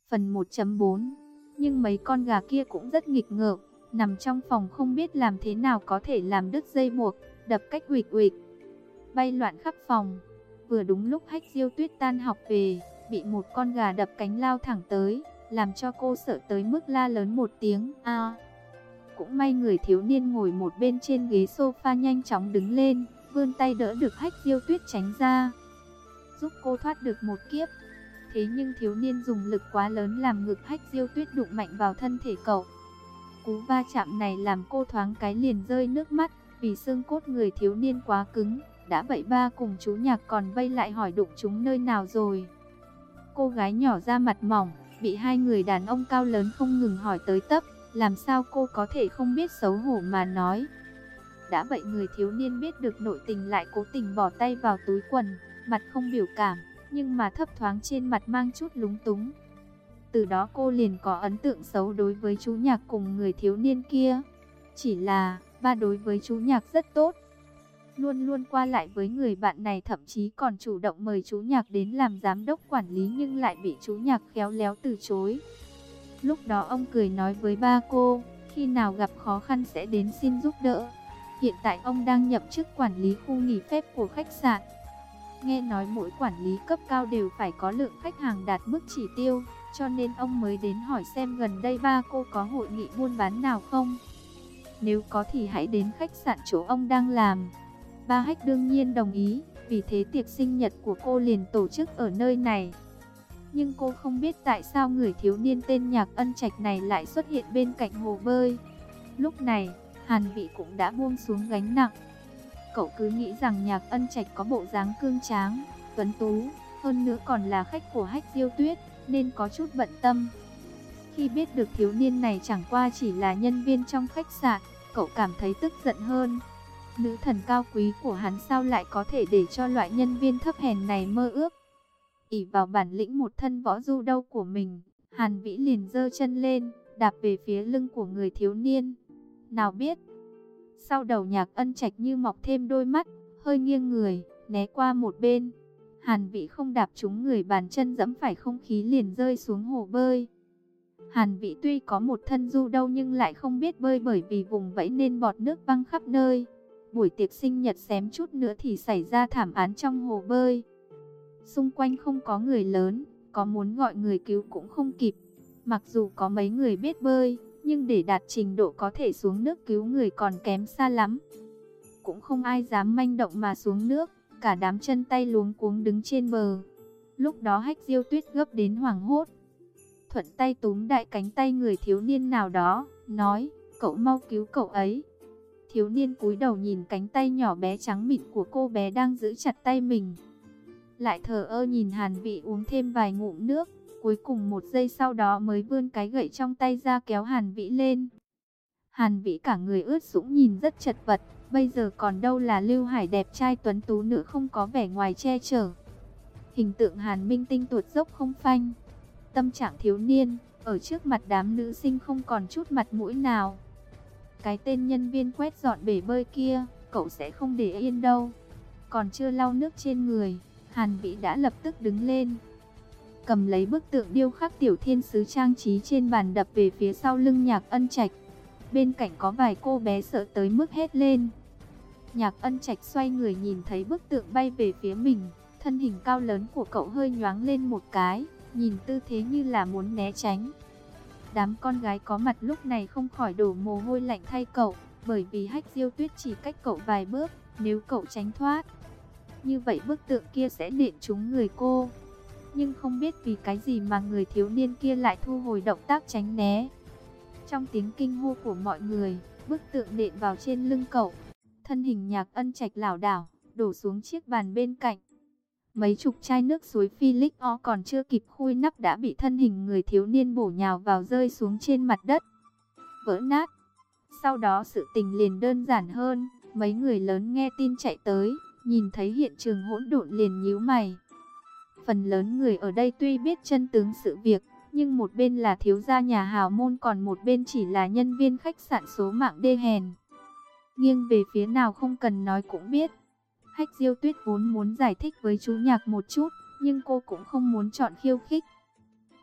Phần 1.4. Nhưng mấy con gà kia cũng rất nghịch ngợm, nằm trong phòng không biết làm thế nào có thể làm đứt dây buộc, đập cách uịch uịch, bay loạn khắp phòng. Vừa đúng lúc Hách Diêu Tuyết tan học về, bị một con gà đập cánh lao thẳng tới, làm cho cô sợ tới mức la lớn một tiếng a. Cũng may người thiếu niên ngồi một bên trên ghế sofa nhanh chóng đứng lên, vươn tay đỡ được Hách Diêu Tuyết tránh ra, giúp cô thoát được một kiếp. Thế nhưng thiếu niên dùng lực quá lớn làm ngực Hách Diêu Tuyết đụng mạnh vào thân thể cậu. Cú va chạm này làm cô thoáng cái liền rơi nước mắt, vì xương cốt người thiếu niên quá cứng. Đã vậy ba cùng chú Nhạc còn vây lại hỏi đụng chúng nơi nào rồi. Cô gái nhỏ da mặt mỏng, bị hai người đàn ông cao lớn không ngừng hỏi tới tấp, làm sao cô có thể không biết xấu hổ mà nói. Đã vậy người thiếu niên biết được nội tình lại cố tình bỏ tay vào túi quần, mặt không biểu cảm, nhưng mà thấp thoáng trên mặt mang chút lúng túng. Từ đó cô liền có ấn tượng xấu đối với chú Nhạc cùng người thiếu niên kia. Chỉ là, ba đối với chú Nhạc rất tốt, luôn luôn qua lại với người bạn này, thậm chí còn chủ động mời chú Nhạc đến làm giám đốc quản lý, nhưng lại bị chú Nhạc khéo léo từ chối. Lúc đó ông cười nói với ba cô, khi nào gặp khó khăn sẽ đến xin giúp đỡ. Hiện tại ông đang nhậm chức quản lý khu nghỉ phép của khách sạn. Nghe nói mỗi quản lý cấp cao đều phải có lượng khách hàng đạt mức chỉ tiêu, cho nên ông mới đến hỏi xem gần đây ba cô có hội nghị buôn bán nào không. Nếu có thì hãy đến khách sạn chỗ ông đang làm. Ba Hách đương nhiên đồng ý, vì thế tiệc sinh nhật của cô liền tổ chức ở nơi này. Nhưng cô không biết tại sao người thiếu niên tên Nhạc Ân Trạch này lại xuất hiện bên cạnh hồ bơi. Lúc này, Hàn Vĩ cũng đã buông xuống gánh nặng. Cậu cứ nghĩ rằng Nhạc Ân Trạch có bộ dáng cương tráng, tuấn tú, hơn nữa còn là khách của Hách Diêu Tuyết, nên có chút bận tâm. Khi biết được thiếu niên này chẳng qua chỉ là nhân viên trong khách sạn, cậu cảm thấy tức giận hơn. Nữ thần cao quý của hắn sao lại có thể để cho loại nhân viên thấp hèn này mơ ước. Ỷ vào bản lĩnh một thân võ du đâu của mình, Hàn Vĩ liền giơ chân lên, đạp về phía lưng của người thiếu niên. Nào biết, sau đầu Nhạc Ân Trạch như mọc thêm đôi mắt, hơi nghiêng người, né qua một bên. Hàn Vĩ không đạp trúng người, bàn chân giẫm phải không khí liền rơi xuống hồ bơi. Hàn Vĩ tuy có một thân du đâu nhưng lại không biết bơi, bởi vì vùng vẫy nên bọt nước văng khắp nơi. Buổi tiệc sinh nhật xém chút nữa thì xảy ra thảm án trong hồ bơi. Xung quanh không có người lớn, có muốn gọi người cứu cũng không kịp. Mặc dù có mấy người biết bơi, nhưng để đạt trình độ có thể xuống nước cứu người còn kém xa lắm. Cũng không ai dám manh động mà xuống nước, cả đám chân tay luống cuống đứng trên bờ. Lúc đó Hách Diêu Tuyết gấp đến hoảng hốt, thuận tay túm đại cánh tay người thiếu niên nào đó, nói, cậu mau cứu cậu ấy. Thiếu niên cúi đầu nhìn cánh tay nhỏ bé trắng mịn của cô bé đang giữ chặt tay mình, lại thờ ơ nhìn Hàn Vĩ uống thêm vài ngụm nước, cuối cùng một giây sau đó mới vươn cái gậy trong tay ra kéo Hàn Vĩ lên. Hàn Vĩ cả người ướt sũng nhìn rất chật vật, bây giờ còn đâu là Lưu Hải đẹp trai tuấn tú nữa, không có vẻ ngoài che chở. Hình tượng Hàn Minh Tinh tuột dốc không phanh. Tâm trạng thiếu niên, ở trước mặt đám nữ sinh không còn chút mặt mũi nào. Cái tên nhân viên quét dọn bể bơi kia, cậu sẽ không để yên đâu. Còn chưa lau nước trên người, Hàn Vĩ đã lập tức đứng lên, cầm lấy bức tượng điêu khắc tiểu thiên sứ trang trí trên bàn đập về phía sau lưng Nhạc Ân Trạch. Bên cạnh có vài cô bé sợ tới mức hét lên. Nhạc Ân Trạch xoay người nhìn thấy bức tượng bay về phía mình, thân hình cao lớn của cậu hơi nhoáng lên một cái, nhìn tư thế như là muốn né tránh. Đám con gái có mặt lúc này không khỏi đổ mồ hôi lạnh thay cậu, bởi vì Hách Diêu Tuyết chỉ cách cậu vài bước, nếu cậu tránh thoát, như vậy bức tượng kia sẽ nện trúng người cô. Nhưng không biết vì cái gì mà người thiếu niên kia lại thu hồi động tác tránh né. Trong tiếng kinh hô của mọi người, bức tượng nện vào trên lưng cậu. Thân hình Nhạc Ân Trạch lảo đảo, đổ xuống chiếc bàn bên cạnh. Mấy chục chai nước suối Philix O còn chưa kịp khui nắp đã bị thân hình người thiếu niên bổ nhào vào, rơi xuống trên mặt đất, vỡ nát. Sau đó sự tình liền đơn giản hơn, mấy người lớn nghe tin chạy tới, nhìn thấy hiện trường hỗn độn liền nhíu mày. Phần lớn người ở đây tuy biết chân tướng sự việc, nhưng một bên là thiếu gia nhà hào môn, còn một bên chỉ là nhân viên khách sạn số mạng đê hèn. Nghiêng về phía nào không cần nói cũng biết. Hách Diêu Tuyết vốn muốn giải thích với chú Nhạc một chút, nhưng cô cũng không muốn chọn khiêu khích.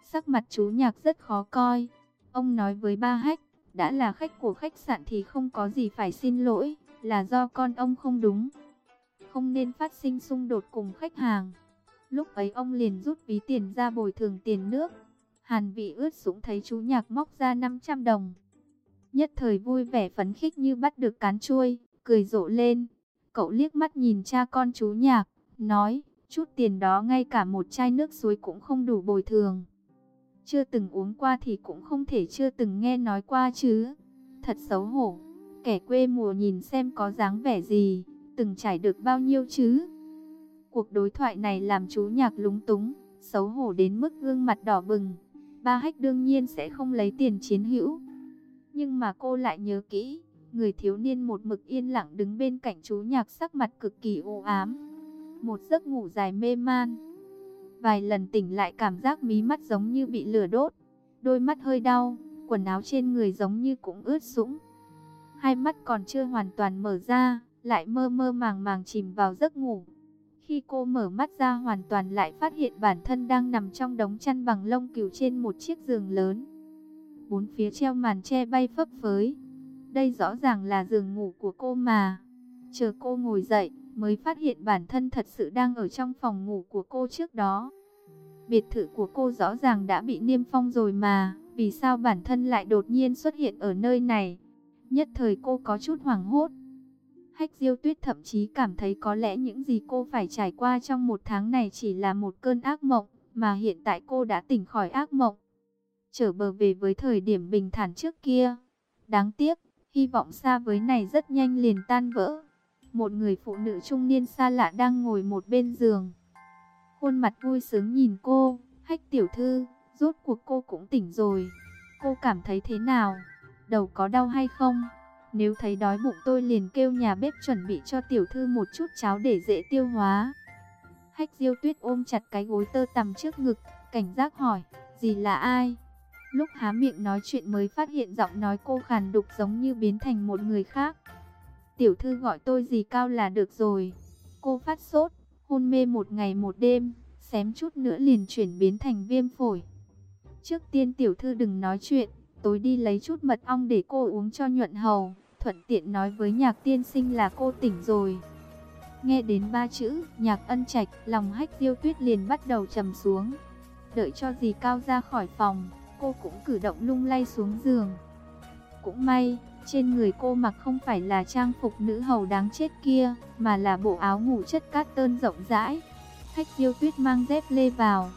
Sắc mặt chú Nhạc rất khó coi. Ông nói với ba Hách, đã là khách của khách sạn thì không có gì phải xin lỗi, là do con ông không đúng, không nên phát sinh xung đột cùng khách hàng. Lúc ấy ông liền rút ví tiền ra bồi thường tiền nước. Hàn Vị ướt sũng thấy chú Nhạc móc ra 500 đồng. Nhất thời vui vẻ phấn khích như bắt được cán trôi, cười rộ lên. Cậu liếc mắt nhìn cha con chú Nhạc, nói, chút tiền đó ngay cả một chai nước suối cũng không đủ bồi thường. Chưa từng uống qua thì cũng không thể chưa từng nghe nói qua chứ. Thật xấu hổ, kẻ quê mùa nhìn xem có dáng vẻ gì, từng trải được bao nhiêu chứ. Cuộc đối thoại này làm chú Nhạc lúng túng, xấu hổ đến mức gương mặt đỏ bừng. Ba Hách đương nhiên sẽ không lấy tiền chiến hữu. Nhưng mà cô lại nhớ kỹ, người thiếu niên một mực yên lặng đứng bên cạnh chú Nhạc sắc mặt cực kỳ u ám. Một giấc ngủ dài mê man. Vài lần tỉnh lại cảm giác mí mắt giống như bị lửa đốt. Đôi mắt hơi đau, quần áo trên người giống như cũng ướt sũng. Hai mắt còn chưa hoàn toàn mở ra, lại mơ mơ màng màng chìm vào giấc ngủ. Khi cô mở mắt ra hoàn toàn lại phát hiện bản thân đang nằm trong đống chăn bằng lông cừu trên một chiếc giường lớn. Bốn phía treo màn che bay phấp phới. Đây rõ ràng là giường ngủ của cô mà. Chờ cô ngồi dậy, mới phát hiện bản thân thật sự đang ở trong phòng ngủ của cô trước đó. Biệt thự của cô rõ ràng đã bị niêm phong rồi mà, vì sao bản thân lại đột nhiên xuất hiện ở nơi này? Nhất thời cô có chút hoảng hốt. Hách Diêu Tuyết thậm chí cảm thấy có lẽ những gì cô phải trải qua trong một tháng này chỉ là một cơn ác mộng, mà hiện tại cô đã tỉnh khỏi ác mộng, trở bờ về với thời điểm bình thản trước kia. Đáng tiếc, hy vọng xa vời này rất nhanh liền tan vỡ. Một người phụ nữ trung niên xa lạ đang ngồi một bên giường, khuôn mặt vui sướng nhìn cô. Hách tiểu thư, rốt cuộc cô cũng tỉnh rồi. Cô cảm thấy thế nào? Đầu có đau hay không? Nếu thấy đói bụng tôi liền kêu nhà bếp chuẩn bị cho tiểu thư một chút cháo để dễ tiêu hóa. Hách Diêu Tuyết ôm chặt cái gối tơ tằm trước ngực, cảnh giác hỏi, dì là ai? Lúc há miệng nói chuyện mới phát hiện giọng nói cô khàn đục giống như biến thành một người khác. Tiểu thư gọi tôi dì Cao là được rồi. Cô phát sốt, hôn mê một ngày một đêm, xém chút nữa liền chuyển biến thành viêm phổi. Trước tiên tiểu thư đừng nói chuyện, tối đi lấy chút mật ong để cô uống cho nhuận hầu, thuận tiện nói với Nhạc tiên sinh là cô tỉnh rồi. Nghe đến ba chữ Nhạc Ân Trạch, lòng Hách Diêu Tuyết liền bắt đầu trầm xuống. Đợi cho dì Cao ra khỏi phòng, cô cũng cử động lung lay xuống giường. Cũng may, trên người cô mặc không phải là trang phục nữ hầu đáng chết kia, mà là bộ áo ngủ chất cát tơn rộng rãi. Hách Diêu Tuyết mang dép lê vào,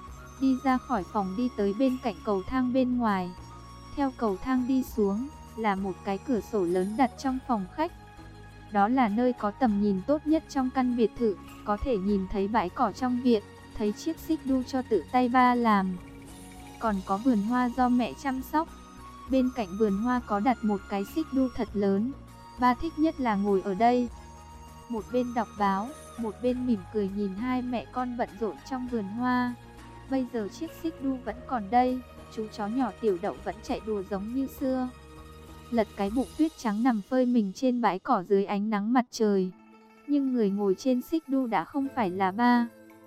đi ra khỏi phòng đi tới bên cạnh cầu thang bên ngoài. Theo cầu thang đi xuống, là một cái cửa sổ lớn đặt trong phòng khách. Đó là nơi có tầm nhìn tốt nhất trong căn biệt thự, có thể nhìn thấy bãi cỏ trong viện, thấy chiếc xích đu cho tự tay ba làm. Còn có vườn hoa do mẹ chăm sóc. Bên cạnh vườn hoa có đặt một cái xích đu thật lớn. Ba thích nhất là ngồi ở đây, một bên đọc báo, một bên mỉm cười nhìn hai mẹ con bận rộn trong vườn hoa. Bây giờ chiếc xích đu vẫn còn đây, chú chó nhỏ Tiểu Đậu vẫn chạy đùa giống như xưa. Lật cái bụng tuyết trắng nằm phơi mình trên bãi cỏ dưới ánh nắng mặt trời. Nhưng người ngồi trên xích đu đã không phải là ba,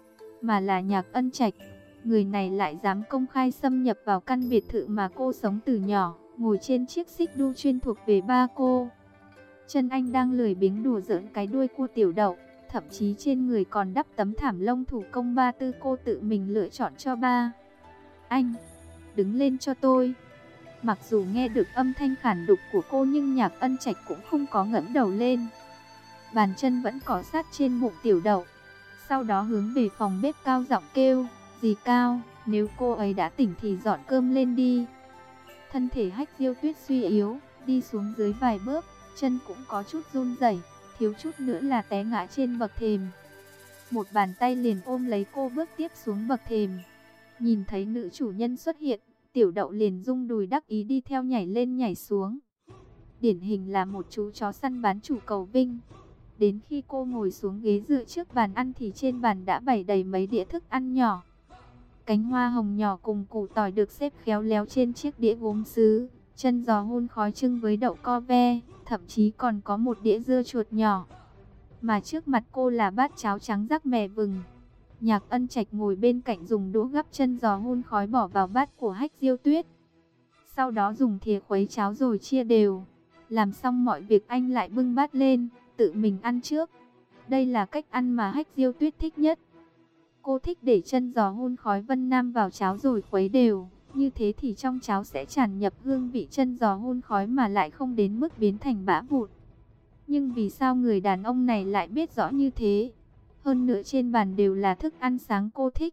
mà là Nhạc Ân Trạch. Người này lại dám công khai xâm nhập vào căn biệt thự mà cô sống từ nhỏ, ngồi trên chiếc xích đu chuyên thuộc về ba cô. Chân anh đang lười biếng đùa giỡn cái đuôi của Tiểu Đậu, thậm chí trên người còn đắp tấm thảm lông thủ công ba tư cô tự mình lựa chọn cho ba. Anh, đứng lên cho tôi. Mặc dù nghe được âm thanh khản đục của cô nhưng Nhạc Ân Trạch cũng không có ngẩng đầu lên. Bàn chân vẫn cọ sát trên bụng Tiểu Đậu. Sau đó hướng về phòng bếp cao giọng kêu, dì Cao, nếu cô ấy đã tỉnh thì dọn cơm lên đi. Thân thể Hách Diêu Tuyết suy yếu, đi xuống dưới vài bước, chân cũng có chút run rẩy, thiếu chút nữa là té ngã trên bậc thềm. Một bàn tay liền ôm lấy cô bước tiếp xuống bậc thềm. Nhìn thấy nữ chủ nhân xuất hiện, Tiểu Đậu liền rung đùi đắc ý đi theo nhảy lên nhảy xuống. Điển hình là một chú chó săn bán chủ cầu vinh. Đến khi cô ngồi xuống ghế dựa trước bàn ăn thì trên bàn đã bày đầy mấy đĩa thức ăn nhỏ. Cánh hoa hồng nhỏ cùng củ tỏi được xếp khéo léo trên chiếc đĩa gốm sứ. Chân giò hun khói trưng với đậu co ve, thậm chí còn có một đĩa dưa chuột nhỏ. Mà trước mặt cô là bát cháo trắng rắc mè vừng. Nhạc Ân Trạch ngồi bên cạnh dùng đũa gắp chân giò hun khói bỏ vào bát của Hách Diêu Tuyết. Sau đó dùng thìa khuấy cháo rồi chia đều. Làm xong mọi việc anh lại bưng bát lên, tự mình ăn trước. Đây là cách ăn mà Hách Diêu Tuyết thích nhất. Cô thích để chân giò hun khói Vân Nam vào cháo rồi khuấy đều. Như thế thì trong cháo sẽ tràn nhập hương vị chân giò hun khói mà lại không đến mức biến thành bã vụn. Nhưng vì sao người đàn ông này lại biết rõ như thế? Hơn nữa trên bàn đều là thức ăn sáng cô thích.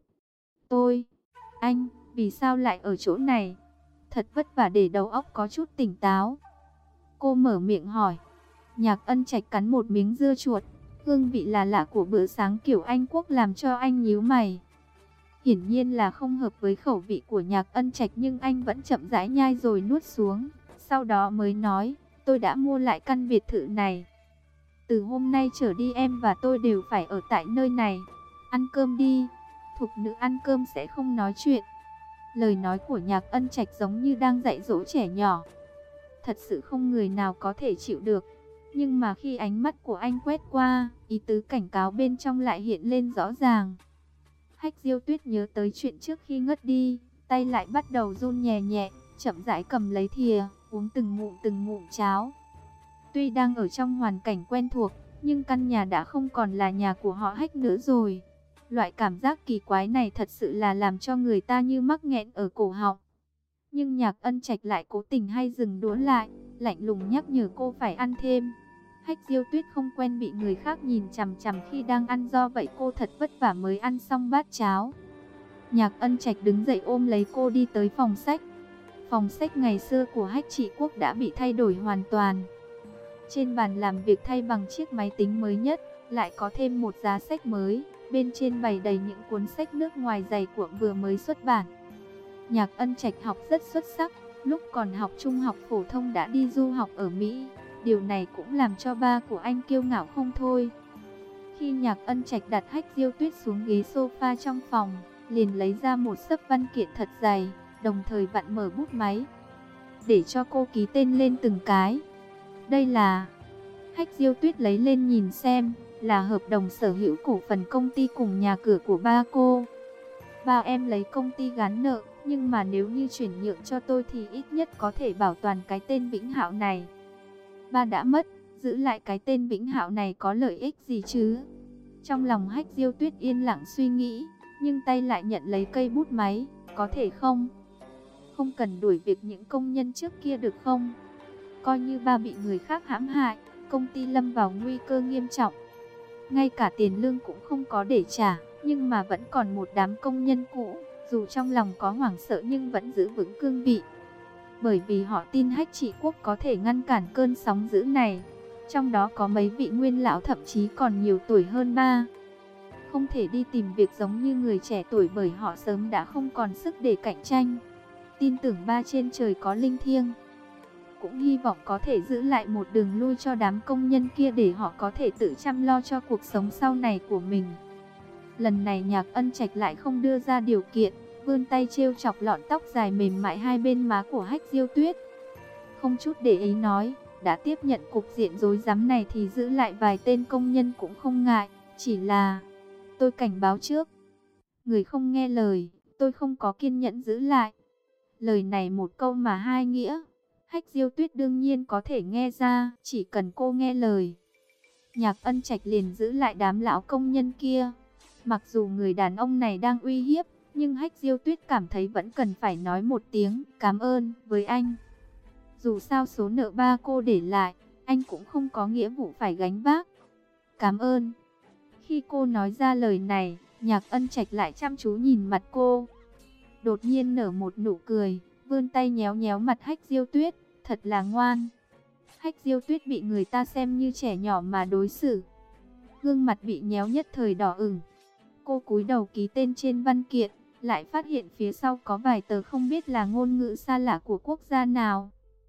Anh, vì sao lại ở chỗ này? Thật vất vả để đầu óc có chút tỉnh táo. Cô mở miệng hỏi. Nhạc Ân Trạch cắn một miếng dưa chuột. Hương vị là lạ của bữa sáng kiểu Anh Quốc làm cho anh nhíu mày. Hiển nhiên là không hợp với khẩu vị của Nhạc Ân Trạch, nhưng anh vẫn chậm rãi nhai rồi nuốt xuống. Sau đó mới nói, tôi đã mua lại căn biệt thự này. Từ hôm nay trở đi em và tôi đều phải ở tại nơi này. Ăn cơm đi. Thục nữ ăn cơm sẽ không nói chuyện. Lời nói của Nhạc Ân Trạch giống như đang dạy dỗ trẻ nhỏ. Thật sự không người nào có thể chịu được. Nhưng mà khi ánh mắt của anh quét qua, ý tứ cảnh cáo bên trong lại hiện lên rõ ràng. Hách Diêu Tuyết nhớ tới chuyện trước khi ngất đi, tay lại bắt đầu run nhẹ nhẹ, chậm rãi cầm lấy thìa, uống từng ngụm cháo. Tuy đang ở trong hoàn cảnh quen thuộc, nhưng căn nhà đã không còn là nhà của họ Hách nữa rồi. Loại cảm giác kỳ quái này thật sự là làm cho người ta như mắc nghẹn ở cổ họng. Nhưng Nhạc Ân Trạch lại cố tình hay dừng đũa lại, lạnh lùng nhắc nhở cô phải ăn thêm. Hách Diêu Tuyết không quen bị người khác nhìn chằm chằm khi đang ăn, do vậy cô thật vất vả mới ăn xong bát cháo. Nhạc Ân Trạch đứng dậy ôm lấy cô đi tới phòng sách. Phòng sách ngày xưa của Hách Trị Quốc đã bị thay đổi hoàn toàn. Trên bàn làm việc thay bằng chiếc máy tính mới nhất, lại có thêm một giá sách mới. Bên trên bày đầy những cuốn sách nước ngoài dày cuộn vừa mới xuất bản. Nhạc Ân Trạch học rất xuất sắc, lúc còn học trung học phổ thông đã đi du học ở Mỹ. Điều này cũng làm cho ba của anh kiêu ngạo không thôi. Khi Nhạc Ân Trạch đặt Hách Diêu Tuyết xuống ghế sofa trong phòng, liền lấy ra một xấp văn kiện thật dày, đồng thời vặn mở bút máy, để cho cô ký tên lên từng cái. Đây là... Hách Diêu Tuyết lấy lên nhìn xem, là hợp đồng sở hữu cổ phần công ty cùng nhà cửa của ba cô. Ba em lấy công ty gán nợ, nhưng mà nếu như chuyển nhượng cho tôi thì ít nhất có thể bảo toàn cái tên Vĩnh Hạo này. Ba đã mất, giữ lại cái tên Vĩnh Hạo này có lợi ích gì chứ? Trong lòng Hách Diêu Tuyết yên lặng suy nghĩ, nhưng tay lại nhận lấy cây bút máy. Có thể không? Không cần đuổi việc những công nhân trước kia được không? Coi như ba bị người khác hãm hại, công ty lâm vào nguy cơ nghiêm trọng. Ngay cả tiền lương cũng không có để trả, nhưng mà vẫn còn một đám công nhân cũ. Dù trong lòng có hoảng sợ nhưng vẫn giữ vững cương vị. Bởi vì họ tin Hách Trị Quốc có thể ngăn cản cơn sóng dữ này. Trong đó có mấy vị nguyên lão thậm chí còn nhiều tuổi hơn ba. Không thể đi tìm việc giống như người trẻ tuổi bởi họ sớm đã không còn sức để cạnh tranh. Tin tưởng ba trên trời có linh thiêng. Cũng hy vọng có thể giữ lại một đường lui cho đám công nhân kia để họ có thể tự chăm lo cho cuộc sống sau này của mình. Lần này Nhạc Ân Trạch lại không đưa ra điều kiện, vươn tay trêu chọc lọn tóc dài mềm mại hai bên má của Hách Diêu Tuyết. Không chút để ý nói, đã tiếp nhận cục diện rối rắm này thì giữ lại vài tên công nhân cũng không ngại, chỉ là tôi cảnh báo trước. Người không nghe lời, tôi không có kiên nhẫn giữ lại. Lời này một câu mà hai nghĩa. Hách Diêu Tuyết đương nhiên có thể nghe ra, chỉ cần cô nghe lời. Nhạc Ân Trạch liền giữ lại đám lão công nhân kia. Mặc dù người đàn ông này đang uy hiếp, nhưng Hách Diêu Tuyết cảm thấy vẫn cần phải nói một tiếng cảm ơn với anh. Dù sao số nợ ba cô để lại, anh cũng không có nghĩa vụ phải gánh vác. Cảm ơn. Khi cô nói ra lời này, Nhạc Ân Trạch lại chăm chú nhìn mặt cô. Đột nhiên nở một nụ cười, vươn tay nhéo nhéo mặt Hách Diêu Tuyết, thật là ngoan. Hách Diêu Tuyết bị người ta xem như trẻ nhỏ mà đối xử. Gương mặt bị nhéo nhất thời đỏ ửng. Cô cúi đầu ký tên trên văn kiện, lại phát hiện phía sau có vài tờ không biết là ngôn ngữ xa lạ của quốc gia nào.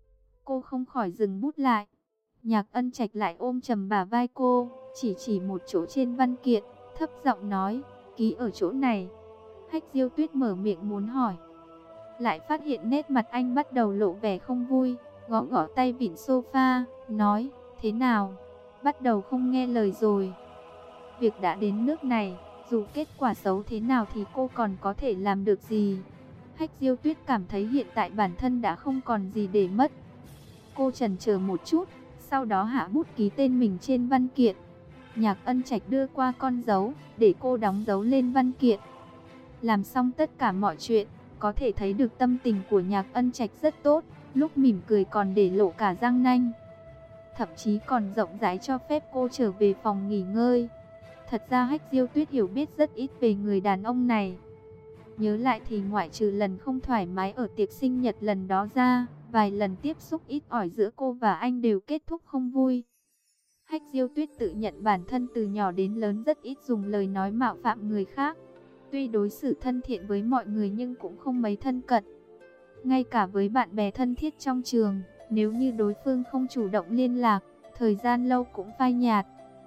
Cô không khỏi dừng bút lại. Nhạc Ân Trạch lại ôm chầm bả vai cô, chỉ một chỗ trên văn kiện, thấp giọng nói, ký ở chỗ này. Hách Diêu Tuyết mở miệng muốn hỏi, lại phát hiện nét mặt anh bắt đầu lộ vẻ không vui, gõ gõ tay vịn sofa, nói, thế nào, bắt đầu không nghe lời rồi. Việc đã đến nước này, Dù kết quả xấu thế nào thì cô còn có thể làm được gì? Hách Diêu Tuyết cảm thấy hiện tại bản thân đã không còn gì để mất. Cô chần chờ một chút, sau đó hạ bút ký tên mình trên văn kiện. Nhạc Ân Trạch đưa qua con dấu, để cô đóng dấu lên văn kiện. Làm xong tất cả mọi chuyện, có thể thấy được tâm tình của Nhạc Ân Trạch rất tốt, lúc mỉm cười còn để lộ cả răng nanh. Thậm chí còn rộng rãi cho phép cô trở về phòng nghỉ ngơi. Thật ra Hách Diêu Tuyết hiểu biết rất ít về người đàn ông này. Nhớ lại thì ngoại trừ lần không thoải mái ở tiệc sinh nhật lần đó ra, vài lần tiếp xúc ít ỏi giữa cô và anh đều kết thúc không vui. Hách Diêu Tuyết tự nhận bản thân từ nhỏ đến lớn rất ít dùng lời nói mạo phạm người khác. Tuy đối xử thân thiện với mọi người nhưng cũng không mấy thân cận. Ngay cả với bạn bè thân thiết trong trường, nếu như đối phương không chủ động liên lạc, thời gian lâu cũng phai nhạt.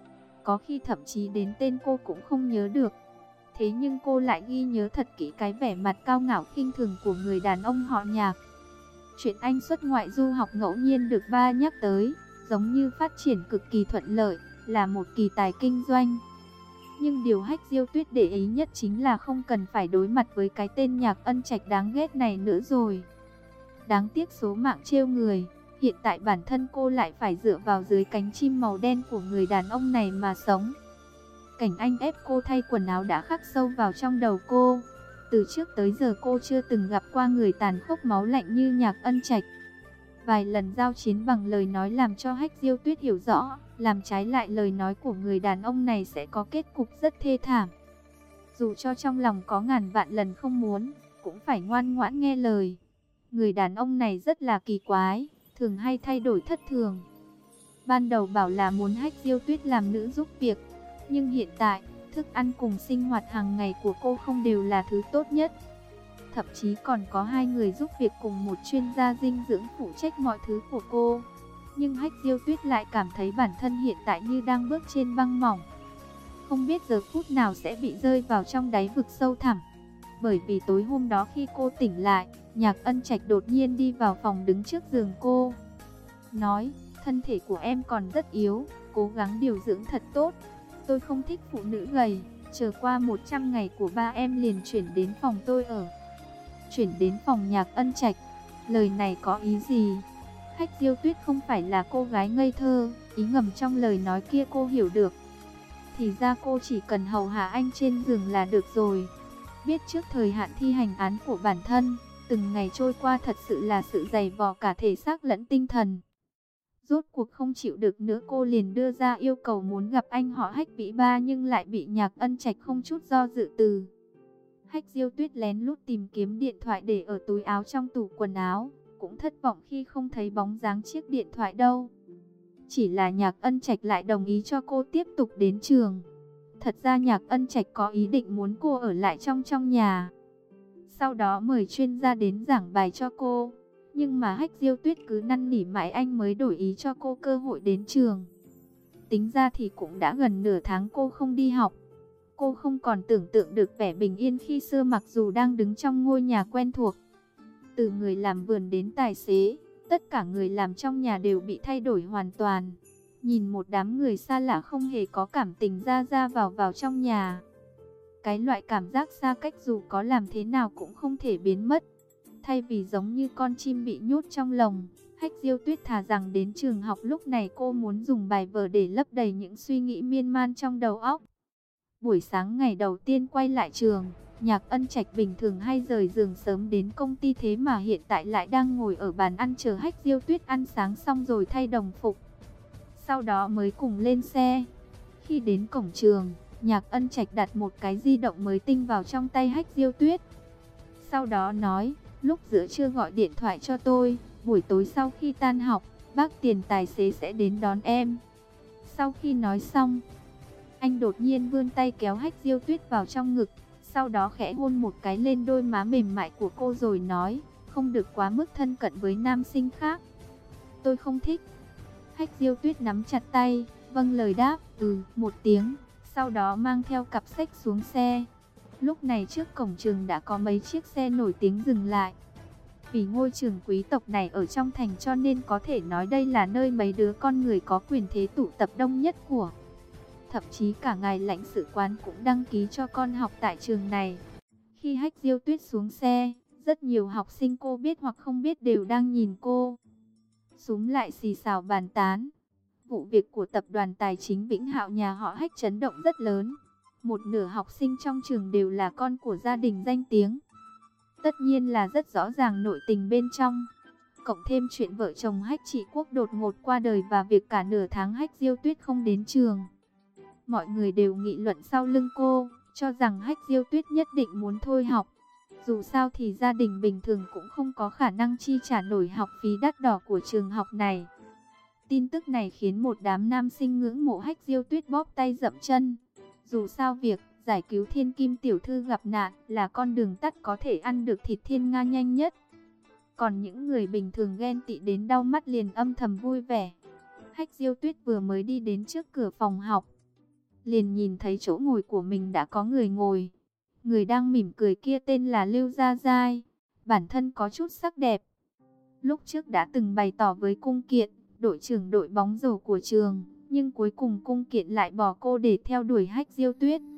Có khi thậm chí đến tên cô cũng không nhớ được. Thế nhưng cô lại ghi nhớ thật kỹ cái vẻ mặt cao ngạo khinh thường của người đàn ông họ Nhạc. Chuyện anh xuất ngoại du học ngẫu nhiên được ba nhắc tới, giống như phát triển cực kỳ thuận lợi, là một kỳ tài kinh doanh. Nhưng điều Hách Diêu Tuyết để ý nhất chính là không cần phải đối mặt với cái tên Nhạc Ân Trạch đáng ghét này nữa rồi. Đáng tiếc số mạng trêu người, hiện tại bản thân cô lại phải dựa vào dưới cánh chim màu đen của người đàn ông này mà sống. Cảnh anh ép cô thay quần áo đã khắc sâu vào trong đầu cô. Từ trước tới giờ cô chưa từng gặp qua người tàn khốc máu lạnh như Nhạc Ân Trạch. Vài lần giao chiến bằng lời nói làm cho Hách Diêu Tuyết hiểu rõ, làm trái lại lời nói của người đàn ông này sẽ có kết cục rất thê thảm. Dù cho trong lòng có ngàn vạn lần không muốn, cũng phải ngoan ngoãn nghe lời. Người đàn ông này rất là kỳ quái, thường hay thay đổi thất thường. Ban đầu bảo là muốn Hách Diêu Tuyết làm nữ giúp việc, nhưng hiện tại, thức ăn cùng sinh hoạt hàng ngày của cô không đều là thứ tốt nhất. Thậm chí còn có hai người giúp việc cùng một chuyên gia dinh dưỡng phụ trách mọi thứ của cô. Nhưng Hách Diêu Tuyết lại cảm thấy bản thân hiện tại như đang bước trên băng mỏng. Không biết giờ phút nào sẽ bị rơi vào trong đáy vực sâu thẳm. Bởi vì tối hôm đó khi cô tỉnh lại, Nhạc Ân Trạch đột nhiên đi vào phòng đứng trước giường cô. Nói, thân thể của em còn rất yếu, cố gắng điều dưỡng thật tốt. Tôi không thích phụ nữ gầy, chờ qua 100 ngày của ba em liền chuyển đến phòng tôi ở. Chuyển đến phòng Nhạc Ân Trạch, lời này có ý gì? Hách Diêu Tuyết không phải là cô gái ngây thơ, ý ngầm trong lời nói kia cô hiểu được. Thì ra cô chỉ cần hầu hạ anh trên giường là được rồi. Biết trước thời hạn thi hành án của bản thân, từng ngày trôi qua thật sự là sự dày vò cả thể xác lẫn tinh thần. Rốt cuộc không chịu được nữa cô liền đưa ra yêu cầu muốn gặp anh họ Hách Vĩ Ba nhưng lại bị Nhạc Ân Trạch không chút do dự từ. Hách Diêu Tuyết lén lút tìm kiếm điện thoại để ở túi áo trong tủ quần áo, cũng thất vọng khi không thấy bóng dáng chiếc điện thoại đâu. Chỉ là Nhạc Ân Trạch lại đồng ý cho cô tiếp tục đến trường. Thật ra Nhạc Ân Trạch có ý định muốn cô ở lại trong nhà. Sau đó mời chuyên gia đến giảng bài cho cô. Nhưng mà Hách Diêu Tuyết cứ năn nỉ mãi anh mới đổi ý cho cô cơ hội đến trường. Tính ra thì cũng đã gần nửa tháng cô không đi học. Cô không còn tưởng tượng được vẻ bình yên khi xưa mặc dù đang đứng trong ngôi nhà quen thuộc. Từ người làm vườn đến tài xế, tất cả người làm trong nhà đều bị thay đổi hoàn toàn. Nhìn một đám người xa lạ không hề có cảm tình ra vào trong nhà. Cái loại cảm giác xa cách dù có làm thế nào cũng không thể biến mất. Thay vì giống như con chim bị nhốt trong lồng, Hách Diêu Tuyết thà rằng đến trường học lúc này cô muốn dùng bài vở để lấp đầy những suy nghĩ miên man trong đầu óc. Buổi sáng ngày đầu tiên quay lại trường, Nhạc Ân Trạch bình thường hay rời giường sớm đến công ty thế mà hiện tại lại đang ngồi ở bàn ăn chờ Hách Diêu Tuyết ăn sáng xong rồi thay đồng phục. Sau đó mới cùng lên xe. Khi đến cổng trường, Nhạc Ân Trạch đặt một cái di động mới tinh vào trong tay Hách Diêu Tuyết. Sau đó nói, lúc giữa trưa gọi điện thoại cho tôi, buổi tối sau khi tan học, bác Tiền tài xế sẽ đến đón em. Sau khi nói xong, anh đột nhiên vươn tay kéo Hách Diêu Tuyết vào trong ngực, sau đó khẽ hôn một cái lên đôi má mềm mại của cô rồi nói, không được quá mức thân cận với nam sinh khác. Tôi không thích. Hách Diêu Tuyết nắm chặt tay, vâng lời đáp, một tiếng, sau đó mang theo cặp sách xuống xe. Lúc này trước cổng trường đã có mấy chiếc xe nổi tiếng dừng lại. Vì ngôi trường quý tộc này ở trong thành cho nên có thể nói đây là nơi mấy đứa con người có quyền thế tụ tập đông nhất của Thậm chí cả ngài lãnh sự quán cũng đăng ký cho con học tại trường này. Khi Hách Diêu Tuyết xuống xe, rất nhiều học sinh cô biết hoặc không biết đều đang nhìn cô. Súm lại xì xào bàn tán. Vụ việc của tập đoàn tài chính Vĩnh Hạo nhà họ Hách chấn động rất lớn. Một nửa học sinh trong trường đều là con của gia đình danh tiếng. Tất nhiên là rất rõ ràng nội tình bên trong. Cộng thêm chuyện vợ chồng Hách Trị Quốc đột ngột qua đời và việc cả nửa tháng Hách Diêu Tuyết không đến trường. Mọi người đều nghị luận sau lưng cô, cho rằng Hách Diêu Tuyết nhất định muốn thôi học. Dù sao thì gia đình bình thường cũng không có khả năng chi trả nổi học phí đắt đỏ của trường học này. Tin tức này khiến một đám nam sinh ngưỡng mộ Hách Diêu Tuyết bóp tay dậm chân. Dù sao việc giải cứu Thiên Kim tiểu thư gặp nạn là con đường tắt có thể ăn được thịt thiên nga nhanh nhất. Còn những người bình thường ghen tị đến đau mắt liền âm thầm vui vẻ. Hách Diêu Tuyết vừa mới đi đến trước cửa phòng học, liền nhìn thấy chỗ ngồi của mình đã có người ngồi. Người đang mỉm cười kia tên là Lưu Gia Giai, bản thân có chút sắc đẹp. Lúc trước đã từng bày tỏ với Cung Kiện, đội trưởng đội bóng rổ của trường, nhưng cuối cùng Cung Kiện lại bỏ cô để theo đuổi Hách Diêu Tuyết.